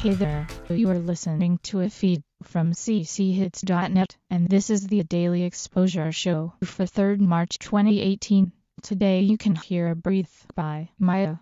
Hey there, you are listening to a feed from cchits.net, and this is the Daily Exposure Show for 3rd March 2018. Today you can hear Breathe by Maya.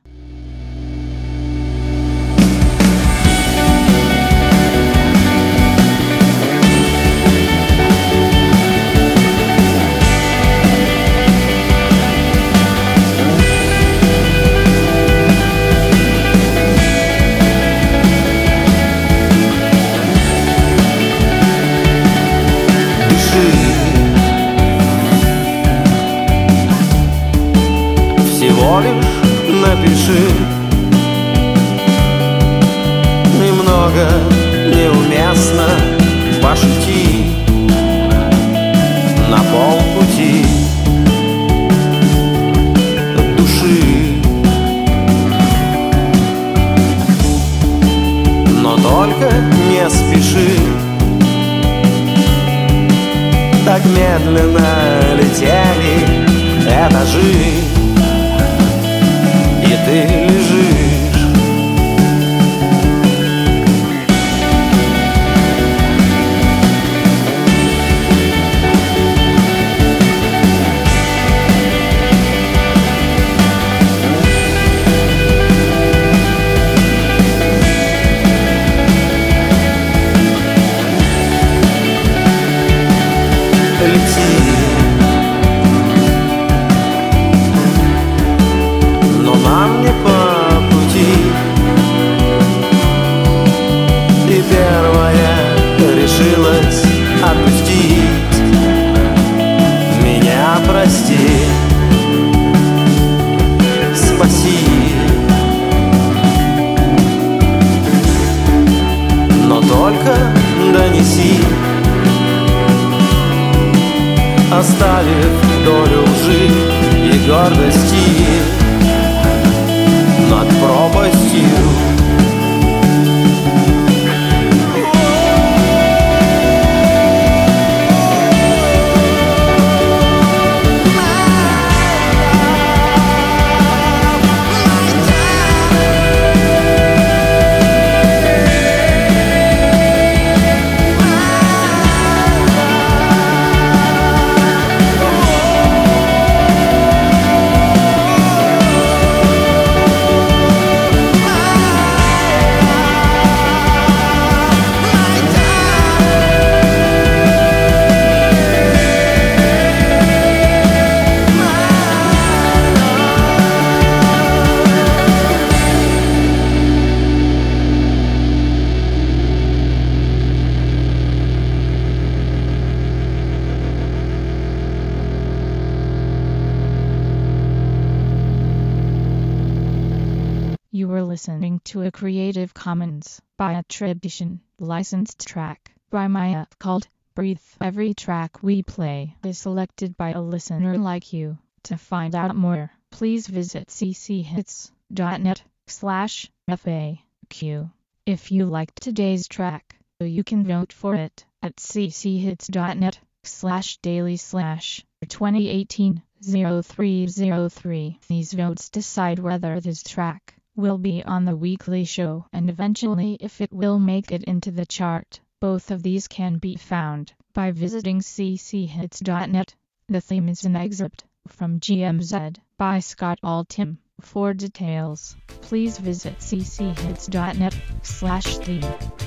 Всего лишь напиши, немного неуместно пошути на полпути от души, но только не спеши. Так медленно летели этажи, и ты лежишь. Лети, но нам не по пути. И первая решилась отпустить меня, прости, спаси. Но только донеси, оставив долю лжи и гордости над пропастью. You were listening to a Creative Commons by attribution, licensed track by Maya called Breathe. Every track we play is selected by a listener like you. To find out more, please visit cchits.net/FAQ. If you liked today's track, you can vote for it at cchits.net/daily/2018-0303. These votes decide whether this track will be on the weekly show and eventually if it will make it into the chart. Both of these can be found by visiting cchits.net. The theme is an excerpt from GMZ by Scott Altham. For details, please visit cchits.net/theme.